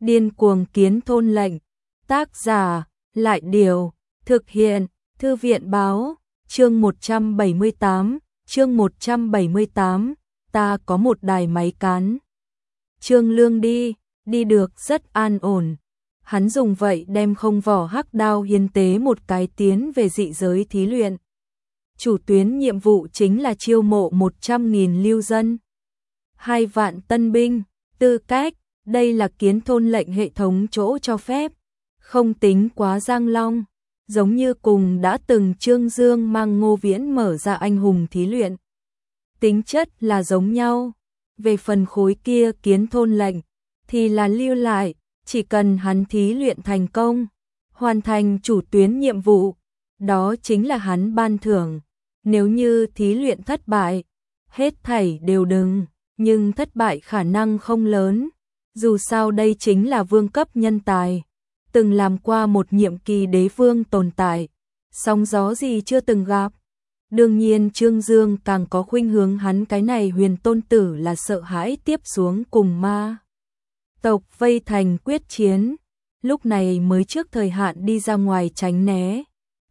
Điên cuồng kiến thôn lệnh. Tác giả, Lại Điều, thực hiện, Thư viện báo, chương 178, chương 178, ta có một đài máy cán. Trương Lương đi được rất an ổn. Hắn dùng vậy đem không vỏ hắc đao hiến tế một cái tiến về dị giới thí luyện. Chủ tuyến nhiệm vụ chính là chiêu mộ 100.000 lưu dân. 2 vạn tân binh, tư cách, đây là kiến thôn lệnh hệ thống chỗ cho phép. Không tính quá giang long, giống như cùng đã từng Trương Dương mang Ngô Viễn mở ra anh hùng thí luyện. Tính chất là giống nhau, về phần khối kia kiến thôn lệnh, thì là lưu lại, chỉ cần hắn thí luyện thành công, hoàn thành chủ tuyến nhiệm vụ, đó chính là hắn ban thưởng. Nếu như thí luyện thất bại, hết thảy đều đừng, nhưng thất bại khả năng không lớn, dù sao đây chính là vương cấp nhân tài. Từng làm qua một nhiệm kỳ đế vương tồn tại, sóng gió gì chưa từng gặp. Đương nhiên Trương Dương càng có khuynh hướng hắn cái này huyền tôn tử là sợ hãi tiếp xuống cùng ma tộc vây thành quyết chiến, lúc này mới trước thời hạn đi ra ngoài tránh né.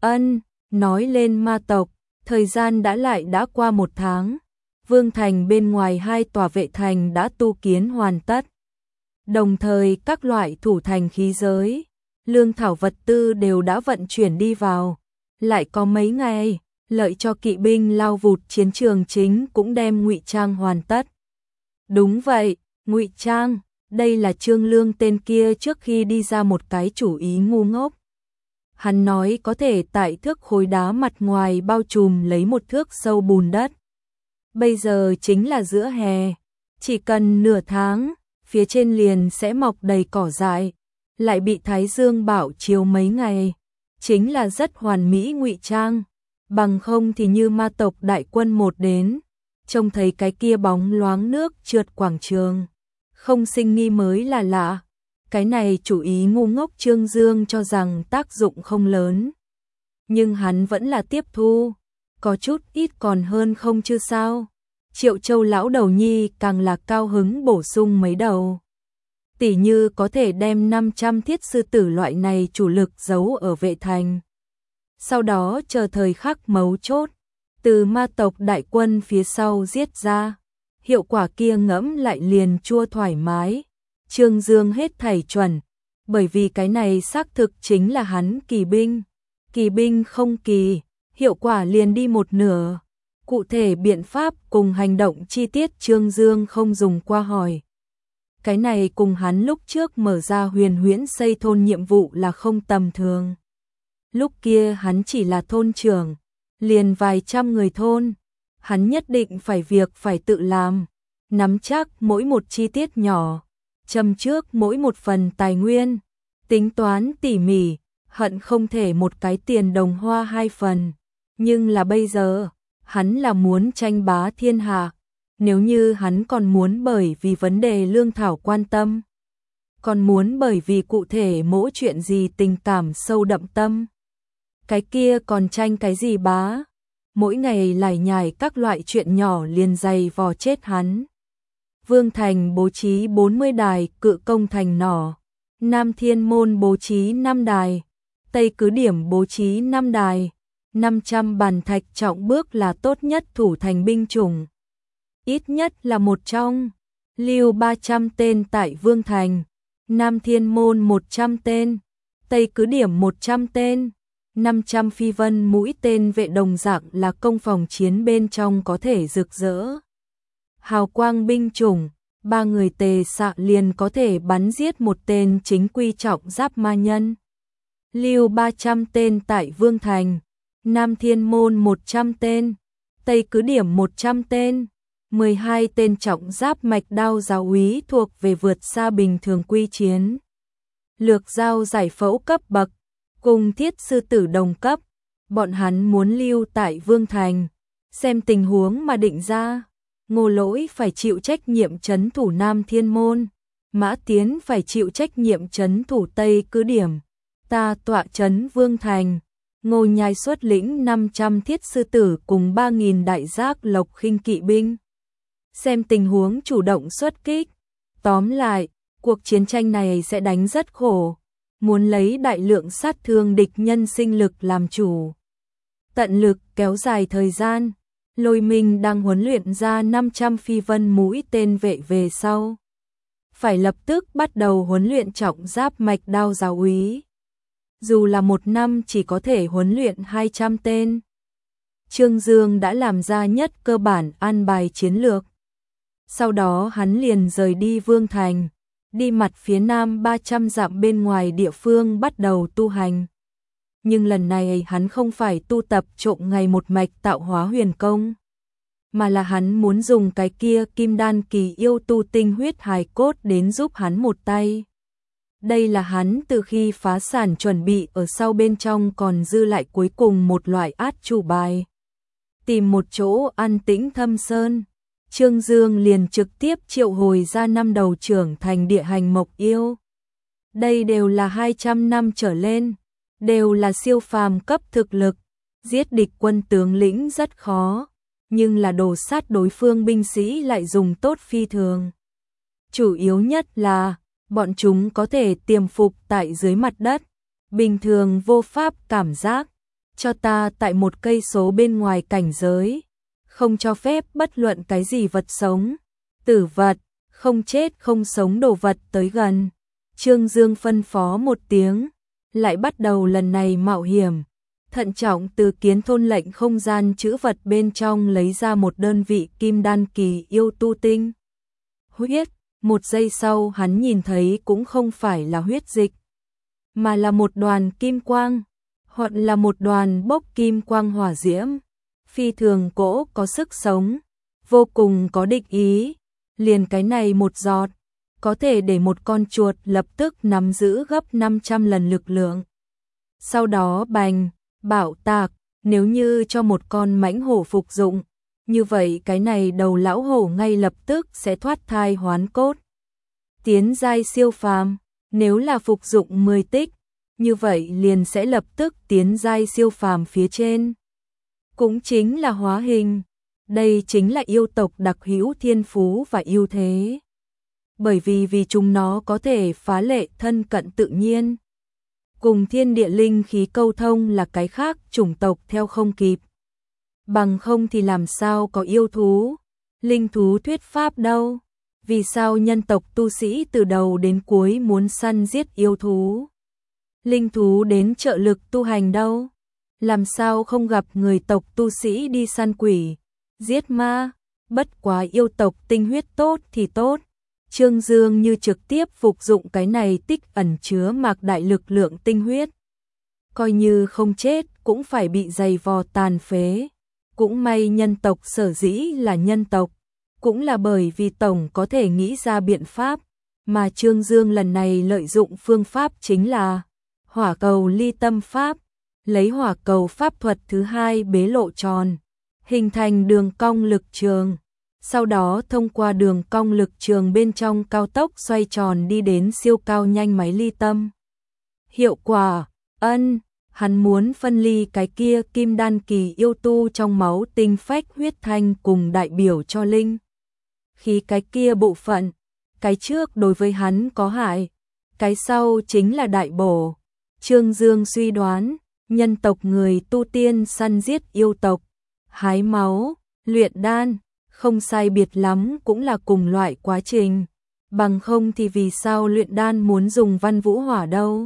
Nói lên ma tộc, thời gian đã qua 1 tháng, vương thành bên ngoài 2 tòa vệ thành đã tu kiến hoàn tất. Đồng thời các loại thủ thành khí giới, lương thảo vật tư đều đã vận chuyển đi vào, lại có mấy ngày, lợi cho kỵ binh lao vụt chiến trường chính cũng đem ngụy trang hoàn tất. Đúng vậy, ngụy trang, đây là Trương Lương tên kia trước khi đi ra một cái chủ ý ngu ngốc. Hắn nói có thể tại thước khối đá mặt ngoài bao trùm lấy 1 thước sâu bùn đất. Bây giờ chính là giữa hè, chỉ cần nửa tháng, phía trên liền sẽ mọc đầy cỏ dại, lại bị thái dương bảo chiếu mấy ngày, chính là rất hoàn mỹ ngụy trang, bằng không thì như ma tộc đại quân một đến, trông thấy cái kia bóng loáng nước trượt quảng trường, không sinh nghi mới là lạ. Cái này chủ ý ngu ngốc Trương Dương cho rằng tác dụng không lớn, nhưng hắn vẫn là tiếp thu, có chút ít còn hơn không chứ sao. Triệu Châu lão đầu nhi càng là cao hứng bổ sung mấy đầu. Tỉ như có thể đem 500 thiết sư tử loại này chủ lực giấu ở vệ thành. Sau đó chờ thời khắc mấu chốt, từ ma tộc đại quân phía sau giết ra. Hiệu quả kia ngẫm lại liền chua thoải mái. Trương Dương hết thảy chuẩn, bởi vì cái này xác thực chính là hắn kỳ binh. Kỳ binh không kỳ, hiệu quả liền đi 1/2. Cụ thể biện pháp cùng hành động chi tiết Trương Dương không dùng qua hỏi. Cái này cùng hắn lúc trước mở ra huyền huyễn xây thôn nhiệm vụ là không tầm thường. Lúc kia hắn chỉ là thôn trưởng, liền vài trăm người thôn. Hắn nhất định phải việc phải tự làm, nắm chắc mỗi một chi tiết nhỏ, châm trước mỗi một phần tài nguyên, tính toán tỉ mỉ, hận không thể một cái tiền đồng hoa 2 phần. Nhưng là bây giờ, hắn là muốn tranh bá thiên hạ. Nếu như hắn còn muốn bởi vì vấn đề lương thảo quan tâm, còn muốn bởi vì cụ thể mỗi chuyện gì tình cảm sâu đậm tâm, cái kia còn tranh cái gì bá. Mỗi ngày lải nhải các loại chuyện nhỏ liền dày vò chết hắn. Vương Thành bố trí 40 đài cự công thành nỏ, Nam Thiên Môn bố trí 5 đài, Tây Cứ Điểm bố trí 5 đài, 500 bàn thạch trọng bước là tốt nhất thủ thành binh chủng. Ít nhất là một trong, lưu 300 tên tại Vương Thành, Nam Thiên Môn 100 tên, Tây Cứ Điểm 100 tên, 500 phi vân mũi tên vệ đồng dạng là công phòng chiến bên trong có thể rực rỡ. Hào quang binh chủng, 3 người tề xạ liền có thể bắn giết một tên chính quy trọng giáp ma nhân. Lưu 300 tên tại Vương Thành, Nam Thiên Môn 100 tên, Tây Cứ Điểm 100 tên, 12 tên trọng giáp mạch đao giáo úy thuộc về vượt xa bình thường quy chiến. Lược giao giải phẫu cấp bậc, cùng thiết sư tử đồng cấp, bọn hắn muốn lưu tại Vương Thành, xem tình huống mà định ra. Ngô Lỗi phải chịu trách nhiệm trấn thủ Nam Thiên Môn, Mã Tiến phải chịu trách nhiệm trấn thủ Tây Cứ Điểm, ta tọa trấn Vương Thành. Ngô Nhai xuất lĩnh 500 thiết sư tử cùng 3.000 đại giác lộc khinh kỵ binh, xem tình huống chủ động xuất kích. Tóm lại, Cuộc chiến tranh này sẽ đánh rất khổ, muốn lấy đại lượng sát thương địch nhân sinh lực làm chủ. Tận lực kéo dài thời gian, Lôi Minh đang huấn luyện ra 500 phi vân mũi tên vệ về sau. Phải lập tức bắt đầu huấn luyện trọng giáp mạch đao giáo úy. Dù là một năm chỉ có thể huấn luyện 200 tên. Trương Dương đã làm ra nhất cơ bản an bài chiến lược. Sau đó hắn liền rời đi Vương Thành, đi mặt phía nam 300 dặm bên ngoài địa phương bắt đầu tu hành. Nhưng lần này hắn không phải tu tập trộm ngày một mạch tạo hóa huyền công, mà là hắn muốn dùng cái kia kim đan kỳ yêu tu tinh huyết hài cốt đến giúp hắn một tay. Đây là hắn từ khi phá sản chuẩn bị ở sau bên trong còn dư lại cuối cùng một loại át chủ bài. Tìm một chỗ an tĩnh thâm sơn, Trương Dương liền trực tiếp triệu hồi ra 5 đầu trưởng thành địa hành mộc yêu. Đây đều là 200 năm trở lên, đều là siêu phàm cấp thực lực, giết địch quân tướng lĩnh rất khó, nhưng là đồ sát đối phương binh sĩ lại dùng tốt phi thường. Chủ yếu nhất là, bọn chúng có thể tiềm phục tại dưới mặt đất, bình thường vô pháp cảm giác, cho ta tại 1 cây số bên ngoài cảnh giới, không cho phép bất luận cái gì vật sống, tử vật, không chết không sống đồ vật tới gần. Trương Dương phân phó một tiếng, lại bắt đầu lần này mạo hiểm, thận trọng từ kiến thôn lệnh không gian chữ vật bên trong lấy ra một đơn vị kim đan kỳ yêu tu tinh huyết. 1 giây sau hắn nhìn thấy cũng không phải là huyết dịch, mà là một đoàn kim quang, hoặc là một đoàn bốc kim quang hỏa diễm, phi thường cỗ có sức sống, vô cùng có địch ý, liền cái này một giọt, có thể để một con chuột lập tức nắm giữ gấp 500 lần lực lượng. Sau đó bành, bạo tạc, nếu như cho một con mãnh hổ phục dụng, như vậy cái này đầu lão hổ ngay lập tức sẽ thoát thai hoán cốt. Tiến giai siêu phàm, nếu là phục dụng 10 tích, như vậy liền sẽ lập tức tiến giai siêu phàm phía trên. Cũng chính là hóa hình, đây chính là yêu tộc đặc hữu thiên phú và ưu thế. Bởi vì chúng nó có thể phá lệ thân cận tự nhiên. Cùng thiên địa linh khí câu thông là cái khác chủng tộc theo không kịp. Bằng không thì làm sao có yêu thú, linh thú thuyết pháp đâu. Vì sao nhân tộc tu sĩ từ đầu đến cuối muốn săn giết yêu thú, linh thú đến trợ lực tu hành đâu? Làm sao không gặp người tộc tu sĩ đi săn quỷ, giết ma? Bất quá yêu tộc tinh huyết tốt thì tốt. Trương Dương như trực tiếp phục dụng cái này tích ẩn chứa mạc đại lực lượng tinh huyết. Coi như không chết cũng phải bị dày vò tàn phế. Cũng may nhân tộc sở dĩ là nhân tộc, cũng là bởi vì tổng có thể nghĩ ra biện pháp, mà Trương Dương lần này lợi dụng phương pháp chính là hỏa cầu ly tâm pháp, lấy hỏa cầu pháp thuật thứ 2 bế lộ tròn, hình thành đường cong lực trường, sau đó thông qua đường cong lực trường bên trong cao tốc xoay tròn đi đến siêu cao nhanh máy ly tâm. Hiệu quả, hắn muốn phân ly cái kia kim đan kỳ yêu tu trong máu tinh phách huyết thanh cùng đại biểu cho linh khí cái kia bộ phận, cái trước đối với hắn có hại, cái sau chính là đại bổ. Trương Dương suy đoán, nhân tộc người tu tiên săn giết yêu tộc, hái máu, luyện đan, không sai biệt lắm cũng là cùng loại quá trình, bằng không thì vì sao luyện đan muốn dùng văn vũ hỏa đâu.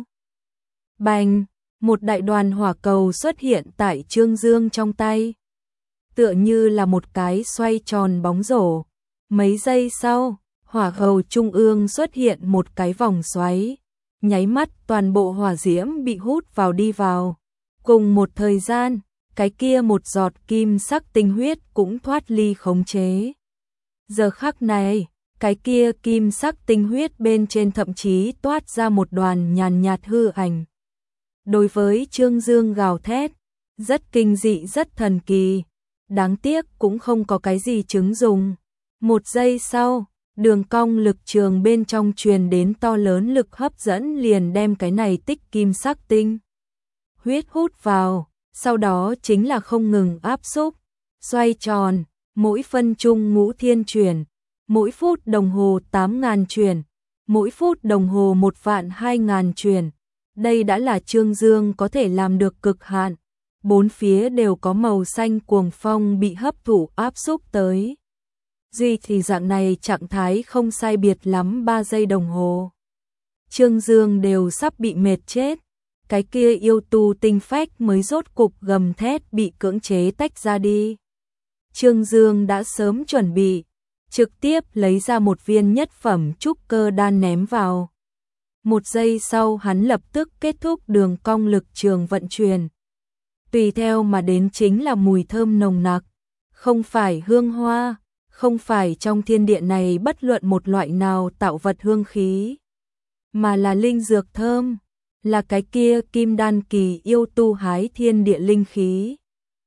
Bành, một đại đoàn hỏa cầu xuất hiện tại Trương Dương trong tay, tựa như là một cái xoay tròn bóng rổ. Mấy giây sau, hỏa cầu trung ương xuất hiện một cái vòng xoáy, nháy mắt toàn bộ hỏa diễm bị hút vào đi vào. Cùng một thời gian, cái kia một giọt kim sắc tinh huyết cũng thoát ly khống chế. Giờ khắc này, cái kia kim sắc tinh huyết bên trên thậm chí toát ra một đoàn nhàn nhạt hư ảnh. Đối với Trương Dương gào thét, rất kinh dị rất thần kỳ, đáng tiếc cũng không có cái gì chứng dùng. 1 giây sau, đường cong lực trường bên trong truyền đến to lớn lực hấp dẫn liền đem cái này tích kim sắc tinh huyết hút vào, sau đó chính là không ngừng áp xúc, xoay tròn, mỗi phân chung ngũ thiên chuyển, mỗi phút đồng hồ 8.000 chuyển, mỗi phút đồng hồ 1.200.000 chuyển. Đây đã là Trương Dương có thể làm được cực hạn. Bốn phía đều có màu xanh cuồng phong bị hấp thụ áp xúc tới. Duy thì dạng này trạng thái không sai biệt lắm 3 giây đồng hồ. Trương Dương đều sắp bị mệt chết. Cái kia yêu tu tinh phách mới rốt cục gầm thét bị cưỡng chế tách ra đi. Trương Dương đã sớm chuẩn bị, trực tiếp lấy ra một viên nhất phẩm trúc cơ đan ném vào. Một giây sau hắn lập tức kết thúc đường cong lực trường vận chuyển. Tùy theo mà đến chính là mùi thơm nồng nặc, không phải hương hoa, không phải trong thiên địa này bất luận một loại nào tạo vật hương khí, mà là linh dược thơm, là cái kia kim đan kỳ yêu tu hái thiên địa linh khí.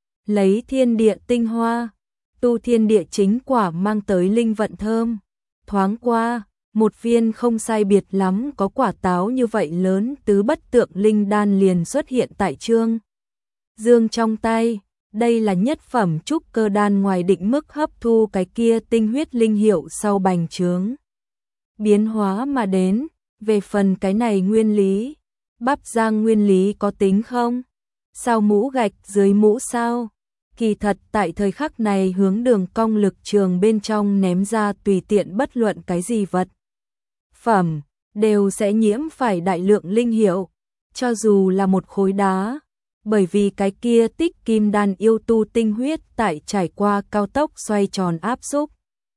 Lấy thiên địa tinh hoa, tu thiên địa chính quả mang tới linh vận thơm. Thoáng qua, một viên không sai biệt lắm có quả táo như vậy lớn tứ bất tượng linh đan liền xuất hiện tại Trương Dương trong tay. Đây là nhất phẩm trúc cơ đan ngoài định mức hấp thu cái kia tinh huyết linh hiệu sau bành trướng biến hóa mà đến. Về phần cái này nguyên lý, bắp rang nguyên lý có tính không? Sao mũ gạch dưới mũ sao? Kỳ thật tại thời khắc này hướng đường cong lực trường bên trong ném ra tùy tiện bất luận cái gì vật phẩm, đều sẽ nhiễm phải đại lượng linh hiệu, cho dù là một khối đá. Bởi vì cái kia tích kim đan yêu tu tinh huyết tại trải qua cao tốc xoay tròn áp xúc,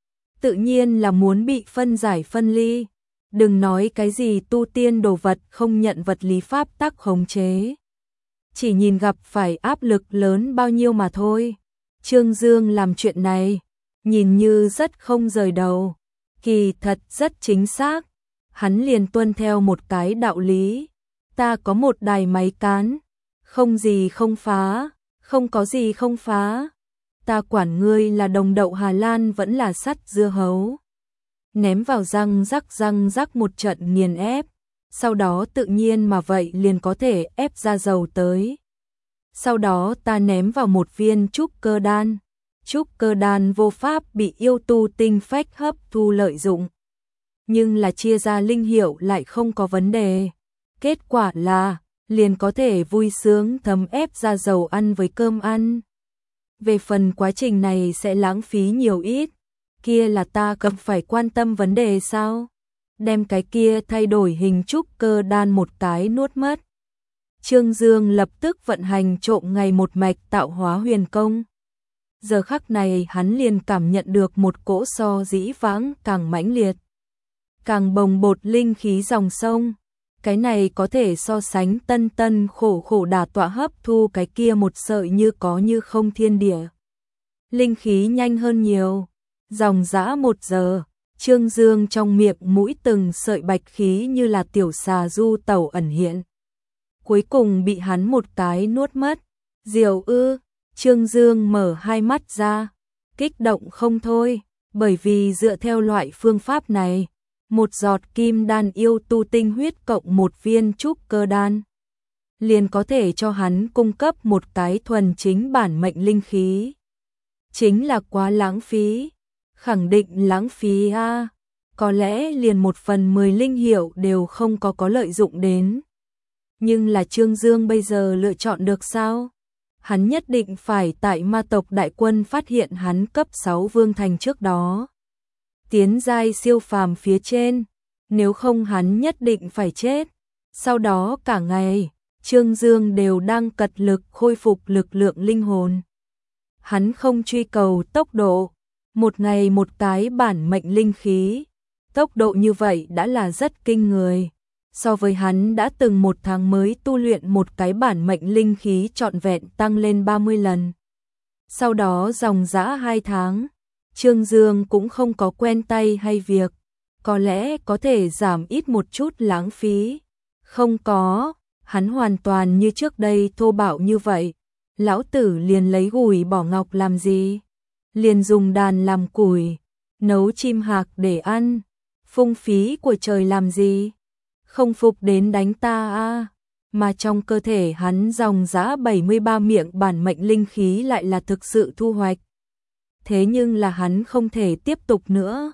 tự nhiên là muốn bị phân giải phân ly. Đừng nói cái gì tu tiên đồ vật không nhận vật lý pháp tắc khống chế, chỉ nhìn gặp phải áp lực lớn bao nhiêu mà thôi. Trương Dương làm chuyện này, nhìn như rất không rời đầu, kỳ thật rất chính xác. Hắn liền tuân theo một cái đạo lý, ta có một đài máy cán, không gì không phá, không có gì không phá. Ta quản ngươi là đồng đậu Hà Lan vẫn là sắt dưa hấu. Ném vào răng rắc một trận nghiền ép, sau đó tự nhiên mà vậy liền có thể ép ra dầu tới. Sau đó ta ném vào một viên trúc cơ đan. Trúc cơ đan vô pháp bị yêu tu tinh phách hấp thu lợi dụng, nhưng là chia ra linh hiệu lại không có vấn đề. Kết quả là liền có thể vui sướng thấm ép ra dầu ăn với cơm ăn. Về phần quá trình này sẽ lãng phí nhiều ít, kia là ta cần phải quan tâm vấn đề sao? Đem cái kia thay đổi hình trúc cơ đan một cái nuốt mất. Trương Dương lập tức vận hành trộm ngày một mạch tạo hóa huyền công. Giờ khắc này hắn liền cảm nhận được một cỗ so dĩ vãng càng mãnh liệt, càng bồng bột linh khí dòng sông. Cái này có thể so sánh tân tân khổ khổ đả tọa hấp thu cái kia một sợi như có như không thiên địa linh khí nhanh hơn nhiều. Dòng dã 1 giờ, Trương Dương trong miệng mũi từng sợi bạch khí như là tiểu xà du tẩu ẩn hiện, cuối cùng bị hắn một cái nuốt mất. Diệu ư? Trương Dương mở hai mắt ra, kích động không thôi, bởi vì dựa theo loại phương pháp này, một giọt kim đan yêu tu tinh huyết cộng một viên trúc cơ đan, liền có thể cho hắn cung cấp một cái thuần chính bản mệnh linh khí. Chính là quá lãng phí, khẳng định lãng phí a. Có lẽ liền 1/10 linh hiệu đều không có lợi dụng đến. Nhưng là Trương Dương bây giờ lựa chọn được sao? Hắn nhất định phải tại ma tộc đại quân phát hiện hắn cấp 6 vương thành trước đó tiến giai siêu phàm phía trên, nếu không hắn nhất định phải chết. Sau đó cả ngày, Trương Dương đều đang cật lực khôi phục lực lượng linh hồn. Hắn không truy cầu tốc độ, một ngày một cái bản mệnh linh khí, tốc độ như vậy đã là rất kinh người. So với hắn đã từng 1 tháng mới tu luyện một cái bản mệnh linh khí trọn vẹn tăng lên 30 lần. Sau đó dòng dã 2 tháng, Trương Dương cũng không có quen tay hay việc, có lẽ có thể giảm ít một chút lãng phí. Không có, hắn hoàn toàn như trước đây thô bạo như vậy. Lão tử liền lấy gùi bỏ ngọc làm gì? Liền dùng đàn làm củi, nấu chim hạc để ăn, phung phí của trời làm gì? Không phục đến đánh ta a. Mà trong cơ thể hắn dòng dã 73 miệng bản mệnh linh khí lại là thực sự thu hoạch. Thế nhưng là hắn không thể tiếp tục nữa.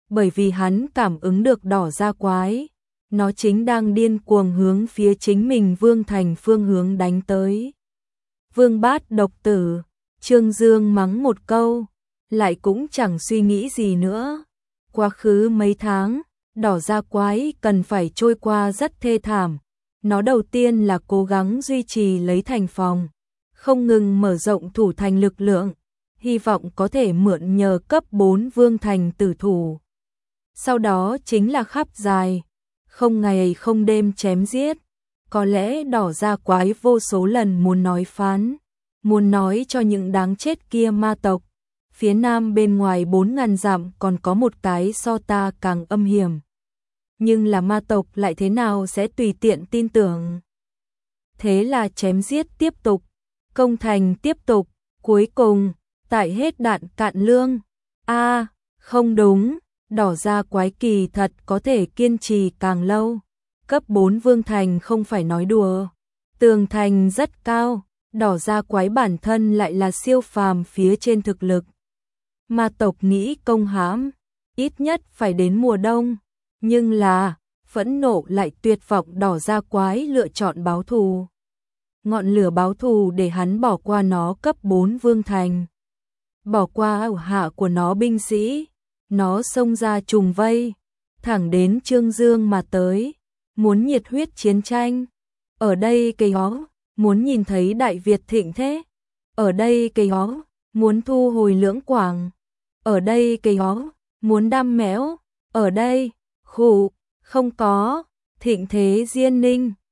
bởi vì hắn cảm ứng được đỏ da quái. Nó chính đang điên cuồng hướng phía chính mình Vương Thành phương hướng đánh tới. Vương Bát độc tử, Trương Dương mắng một câu, lại cũng chẳng suy nghĩ gì nữa. Quá khứ mấy tháng, đỏ da quái cần phải trôi qua rất thê thảm. Nó đầu tiên là cố gắng duy trì lấy thành phòng, không ngừng mở rộng thủ thành lực lượng, hy vọng có thể mượn nhờ cấp 4 Vương Thành tử thủ. Sau đó chính là khắp dài, không ngày không đêm chém giết. Có lẽ đỏ da quái vô số lần muốn nói phán, muốn nói cho những đáng chết kia ma tộc. Phía nam bên ngoài 4.000 dặm còn có một cái so ta càng âm hiểm. Nhưng là ma tộc lại thế nào sẽ tùy tiện tin tưởng. Thế là chém giết tiếp tục, công thành tiếp tục, cuối cùng, tại hết đạn cạn lương. Không đúng, đỏ da quái kỳ thật có thể kiên trì càng lâu. Cấp 4 Vương Thành không phải nói đùa. Tường thành rất cao, đỏ da quái bản thân lại là siêu phàm phía trên thực lực. Ma tộc nghĩ công hãm, ít nhất phải đến mùa đông. Nhưng là, phẫn nộ lại tuyệt vọng đỏ da quái lựa chọn báo thù. Ngọn lửa báo thù để hắn bỏ qua nó cấp 4 Vương Thành. Bỏ qua ẩu hạ của nó binh sĩ. Nó xông ra trùng vây, thẳng đến Trương Dương mà tới, muốn nhiệt huyết chiến tranh. Ở đây cây hó, muốn nhìn thấy Đại Việt thịnh thế. Ở đây cây hó, muốn thu hồi Lưỡng Quảng. Ở đây cây hó, muốn đam mẽo. Ở đây, không có, thịnh thế Diên Ninh.